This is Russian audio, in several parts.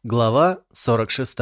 Глава 46.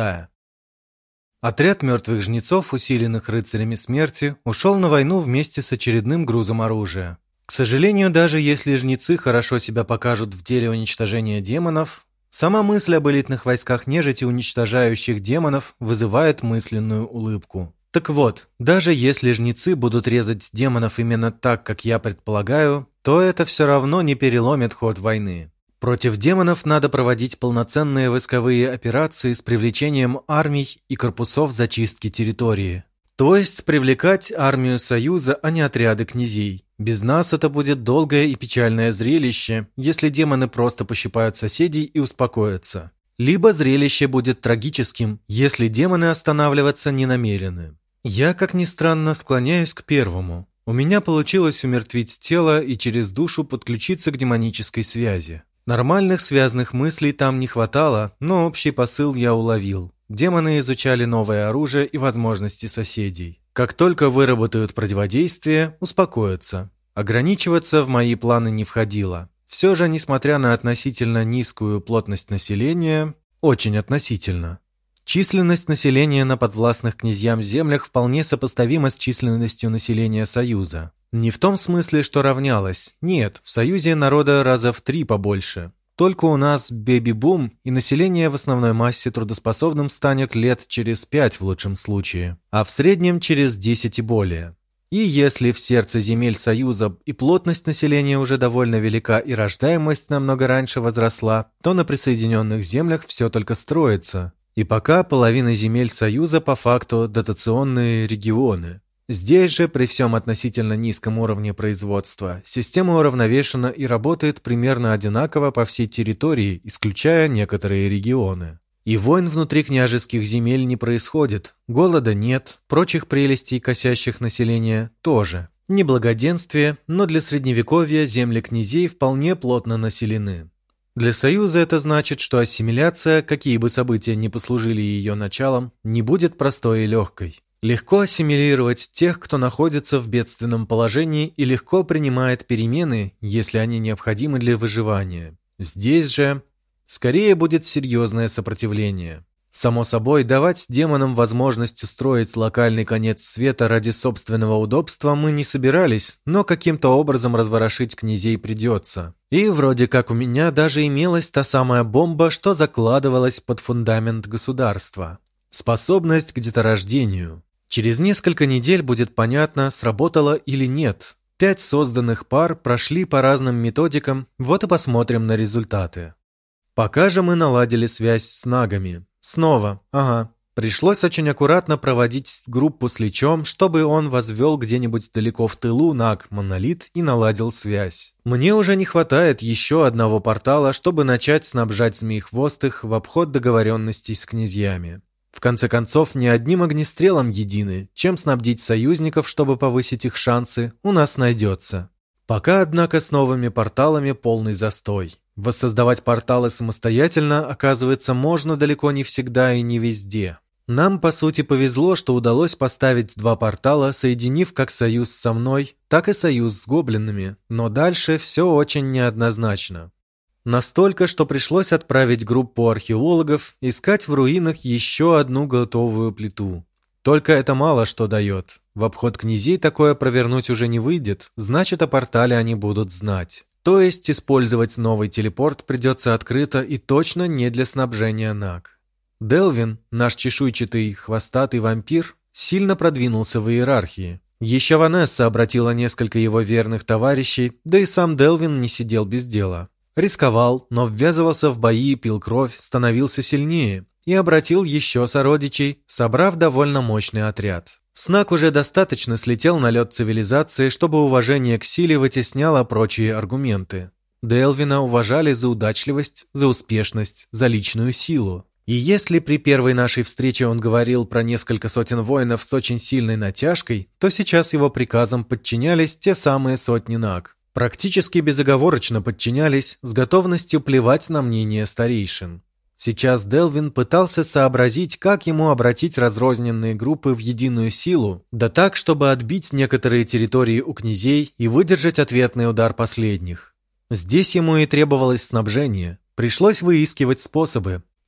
Отряд мертвых жнецов, усиленных рыцарями смерти, ушел на войну вместе с очередным грузом оружия. К сожалению, даже если жнецы хорошо себя покажут в деле уничтожения демонов, сама мысль об элитных войсках нежити, уничтожающих демонов, вызывает мысленную улыбку. Так вот, даже если жнецы будут резать демонов именно так, как я предполагаю, то это все равно не переломит ход войны. Против демонов надо проводить полноценные войсковые операции с привлечением армий и корпусов зачистки территории. То есть привлекать армию Союза, а не отряды князей. Без нас это будет долгое и печальное зрелище, если демоны просто пощипают соседей и успокоятся. Либо зрелище будет трагическим, если демоны останавливаться не намерены. Я, как ни странно, склоняюсь к первому. У меня получилось умертвить тело и через душу подключиться к демонической связи. Нормальных связанных мыслей там не хватало, но общий посыл я уловил. Демоны изучали новое оружие и возможности соседей. Как только выработают противодействие, успокоятся. Ограничиваться в мои планы не входило. Все же, несмотря на относительно низкую плотность населения, очень относительно, численность населения на подвластных князьям землях вполне сопоставима с численностью населения Союза. Не в том смысле, что равнялось. Нет, в Союзе народа раза в 3 побольше. Только у нас бэби-бум, и население в основной массе трудоспособным станет лет через 5 в лучшем случае, а в среднем через 10 и более. И если в сердце земель Союза и плотность населения уже довольно велика и рождаемость намного раньше возросла, то на присоединенных землях все только строится. И пока половина земель Союза по факту дотационные регионы. Здесь же, при всем относительно низком уровне производства, система уравновешена и работает примерно одинаково по всей территории, исключая некоторые регионы. И войн внутри княжеских земель не происходит, голода нет, прочих прелестей, косящих население, тоже. Не благоденствие, но для средневековья земли князей вполне плотно населены. Для Союза это значит, что ассимиляция, какие бы события ни послужили ее началом, не будет простой и легкой. Легко ассимилировать тех, кто находится в бедственном положении и легко принимает перемены, если они необходимы для выживания. Здесь же скорее будет серьезное сопротивление. Само собой, давать демонам возможность устроить локальный конец света ради собственного удобства мы не собирались, но каким-то образом разворошить князей придется. И вроде как у меня даже имелась та самая бомба, что закладывалась под фундамент государства. Способность к деторождению. Через несколько недель будет понятно, сработало или нет. 5 созданных пар прошли по разным методикам, вот и посмотрим на результаты. Пока же мы наладили связь с нагами. Снова, пришлось очень аккуратно проводить группу с Личом, чтобы он возвел где-нибудь далеко в тылу наг-монолит и наладил связь. Мне уже не хватает еще одного портала, чтобы начать снабжать змеехвостых в обход договоренностей с князьями. В конце концов, не одним огнестрелом едины. Чем снабдить союзников, чтобы повысить их шансы, у нас найдется. Пока, однако, с новыми порталами полный застой. Воссоздавать порталы самостоятельно, оказывается, можно далеко не всегда и не везде. Нам, по сути, повезло, что удалось поставить 2 портала, соединив как союз со мной, так и союз с гоблинами, но дальше все очень неоднозначно. Настолько, что пришлось отправить группу археологов искать в руинах еще одну готовую плиту. Только это мало что дает. В обход князей такое провернуть уже не выйдет, значит, о портале они будут знать. То есть использовать новый телепорт придется открыто и точно не для снабжения наг. Делвин, наш чешуйчатый, хвостатый вампир, сильно продвинулся в иерархии. Еще Ванесса обратила несколько его верных товарищей, да и сам Делвин не сидел без дела. Рисковал, но ввязывался в бои, пил кровь, становился сильнее и обратил еще сородичей, собрав довольно мощный отряд. Снаг уже достаточно слетел на лед цивилизации, чтобы уважение к силе вытесняло прочие аргументы. Делвина уважали за удачливость, за успешность, за личную силу. И если при первой нашей встрече он говорил про несколько сотен воинов с очень сильной натяжкой, то сейчас его приказам подчинялись те самые сотни наг. Практически безоговорочно подчинялись, с готовностью плевать на мнение старейшин. Сейчас Делвин пытался сообразить, как ему обратить разрозненные группы в единую силу, да так, чтобы отбить некоторые территории у князей и выдержать ответный удар последних. Здесь ему и требовалось снабжение. Пришлось выискивать способы.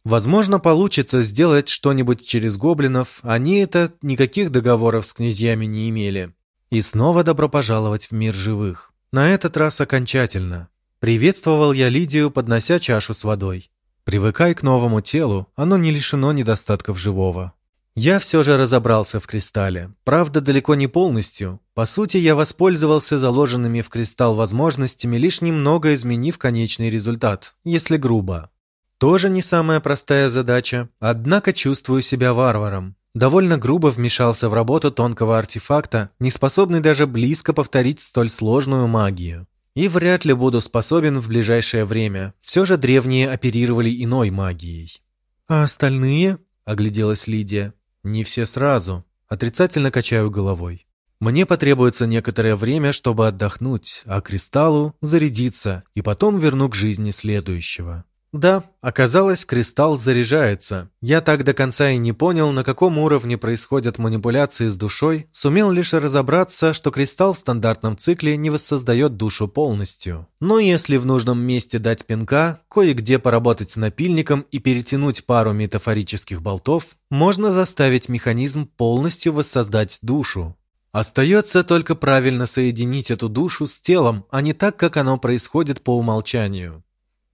Возможно, получится сделать что-нибудь через гоблинов, они-то никаких договоров с князьями не имели. И снова добро пожаловать в мир живых. На этот раз окончательно. Приветствовал я Лидию, поднося чашу с водой. Привыкай к новому телу, оно не лишено недостатков живого. Я все же разобрался в кристалле. Правда, далеко не полностью. По сути, я воспользовался заложенными в кристалл возможностями, лишь немного изменив конечный результат, если грубо. Тоже не самая простая задача, однако чувствую себя варваром. Довольно грубо вмешался в работу тонкого артефакта, не способный даже близко повторить столь сложную магию. И вряд ли буду способен в ближайшее время. Все же древние оперировали иной магией. «А остальные?» — огляделась Лидия. «Не все сразу». Отрицательно качаю головой. Мне потребуется некоторое время, чтобы отдохнуть, а кристаллу зарядиться, и потом верну к жизни следующего. Да, оказалось, кристалл заряжается. Я так до конца и не понял, на каком уровне происходят манипуляции с душой, сумел лишь разобраться, что кристалл в стандартном цикле не воссоздает душу полностью. Но если в нужном месте дать пинка, кое-где поработать с напильником и перетянуть пару метафорических болтов, можно заставить механизм полностью воссоздать душу. Остается только правильно соединить эту душу с телом, а не так, как оно происходит по умолчанию.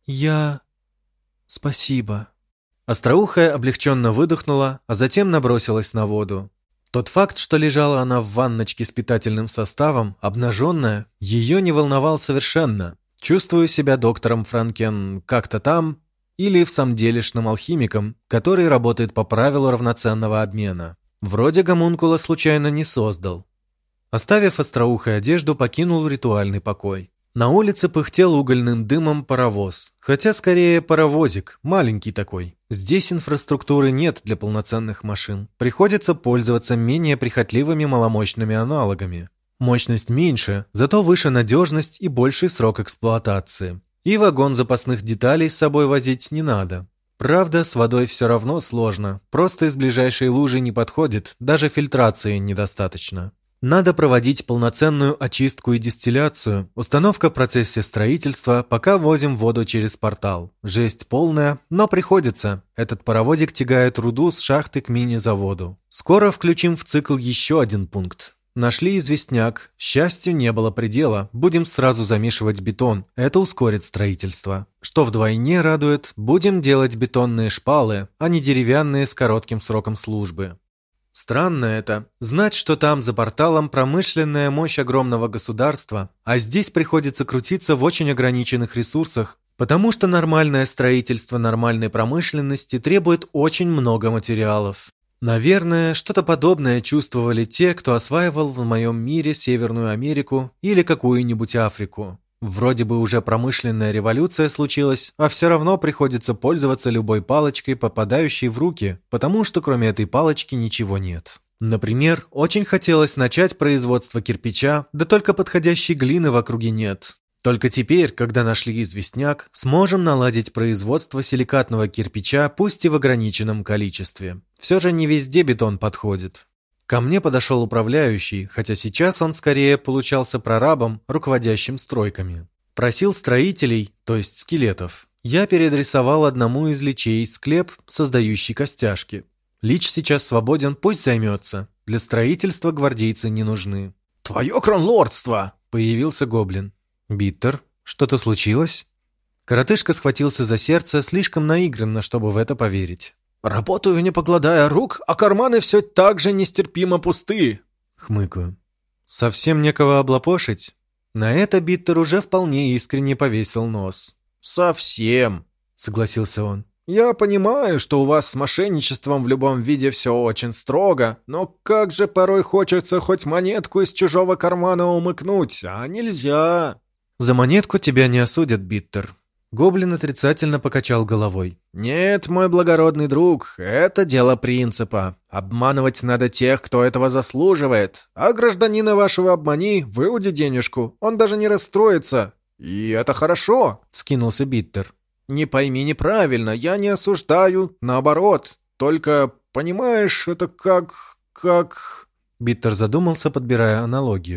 «Спасибо». Остроухая облегченно выдохнула, а затем набросилась на воду. Тот факт, что лежала она в ванночке с питательным составом, обнаженная, ее не волновал совершенно. Чувствую себя доктором Франкен как-то там, или в самом делешным алхимиком, который работает по правилу равноценного обмена. Вроде гомункула случайно не создал. Оставив остроухой одежду, покинул ритуальный покой. На улице пыхтел угольным дымом паровоз. Хотя скорее паровозик, маленький такой. Здесь инфраструктуры нет для полноценных машин. Приходится пользоваться менее прихотливыми маломощными аналогами. Мощность меньше, зато выше надежность и больший срок эксплуатации. И вагон запасных деталей с собой возить не надо. Правда, с водой все равно сложно. Просто из ближайшей лужи не подходит, даже фильтрации недостаточно. Надо проводить полноценную очистку и дистилляцию, установка в процессе строительства, пока возим воду через портал. Жесть полная, но приходится. Этот паровозик тягает руду с шахты к мини-заводу. Скоро включим в цикл еще один пункт. Нашли известняк. Счастью, не было предела. Будем сразу замешивать бетон. Это ускорит строительство. Что вдвойне радует, будем делать бетонные шпалы, а не деревянные с коротким сроком службы. Странно это, знать, что там за порталом промышленная мощь огромного государства, а здесь приходится крутиться в очень ограниченных ресурсах, потому что нормальное строительство нормальной промышленности требует очень много материалов. Наверное, что-то подобное чувствовали те, кто осваивал в моем мире Северную Америку или какую-нибудь Африку. Вроде бы уже промышленная революция случилась, а все равно приходится пользоваться любой палочкой, попадающей в руки, потому что кроме этой палочки ничего нет. Например, очень хотелось начать производство кирпича, да только подходящей глины в округе нет. Только теперь, когда нашли известняк, сможем наладить производство силикатного кирпича, пусть и в ограниченном количестве. Все же не везде бетон подходит. Ко мне подошел управляющий, хотя сейчас он скорее получался прорабом, руководящим стройками. Просил строителей, то есть скелетов. Я переадресовал одному из личей склеп, создающий костяшки. Лич сейчас свободен, пусть займется. Для строительства гвардейцы не нужны. «Твое кронлордство!» — появился гоблин. «Биттер, что-то случилось?» Коротышка схватился за сердце слишком наигранно, чтобы в это поверить. «Работаю, не покладая рук, а карманы все так же нестерпимо пусты!» Хмыкаю. «Совсем некого облапошить?» На это Биттер уже вполне искренне повесил нос. «Совсем!» — согласился он. «Я понимаю, что у вас с мошенничеством в любом виде все очень строго, но как же порой хочется хоть монетку из чужого кармана умыкнуть, а нельзя!» «За монетку тебя не осудят, Биттер». Гоблин отрицательно покачал головой. «Нет, мой благородный друг, это дело принципа. Обманывать надо тех, кто этого заслуживает. А гражданина вашего обмани, выуди денежку, он даже не расстроится. И это хорошо», — скинулся Биттер. «Не пойми неправильно, я не осуждаю, наоборот. Только, понимаешь, это как...» Биттер задумался, подбирая аналогию.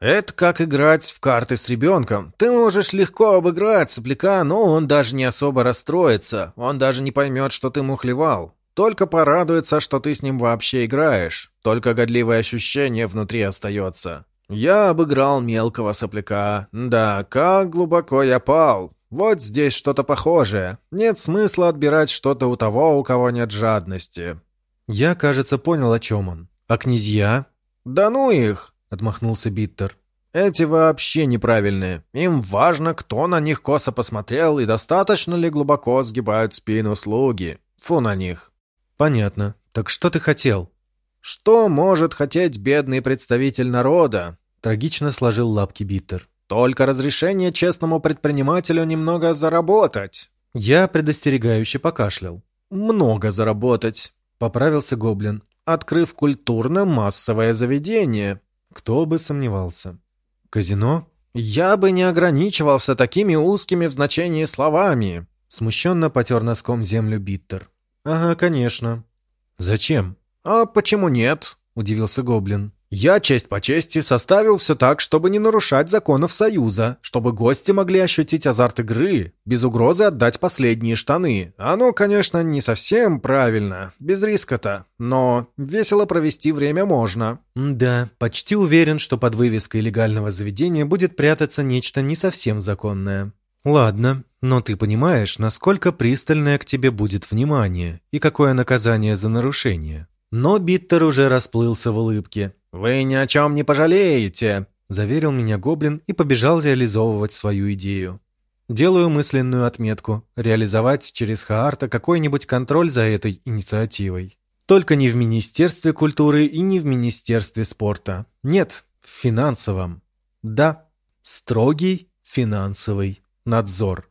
Это как играть в карты с ребенком. Ты можешь легко обыграть сопляка, но он даже не особо расстроится. Он даже не поймет, что ты мухлевал. Только порадуется, что ты с ним вообще играешь. Только годливое ощущение внутри остается. Я обыграл мелкого сопляка. Да, как глубоко я пал. Вот здесь что-то похожее. Нет смысла отбирать что-то у того, у кого нет жадности. Я, кажется, понял, о чем он. А князья? Да ну их! Отмахнулся Биттер. Эти вообще неправильные. Им важно, кто на них косо посмотрел и достаточно ли глубоко сгибают спину слуги. Фу на них. Понятно. Так что ты хотел? Что может хотеть бедный представитель народа? Трагично сложил лапки Биттер. Только разрешение честному предпринимателю немного заработать. Я предостерегающе покашлял. Много заработать, поправился гоблин, открыв культурно-массовое заведение. Кто бы сомневался. Казино? Я бы не ограничивался такими узкими в значении словами. Смущенно потер носком землю Биттер. Ага, конечно. Зачем? А почему нет? Удивился гоблин. Я, честь по чести, составил все так, чтобы не нарушать законов Союза, чтобы гости могли ощутить азарт игры, без угрозы отдать последние штаны. Оно, конечно, не совсем правильно, без риска-то, но весело провести время можно. Да, почти уверен, что под вывеской легального заведения будет прятаться нечто не совсем законное. Ладно, но ты понимаешь, насколько пристальное к тебе будет внимание и какое наказание за нарушение. Но Биттер уже расплылся в улыбке. «Вы ни о чем не пожалеете», — заверил меня гоблин и побежал реализовывать свою идею. Делаю мысленную отметку — реализовать через Хаарта какой-нибудь контроль за этой инициативой. Только не в Министерстве культуры и не в Министерстве спорта. Нет, в финансовом. Да, строгий финансовый надзор.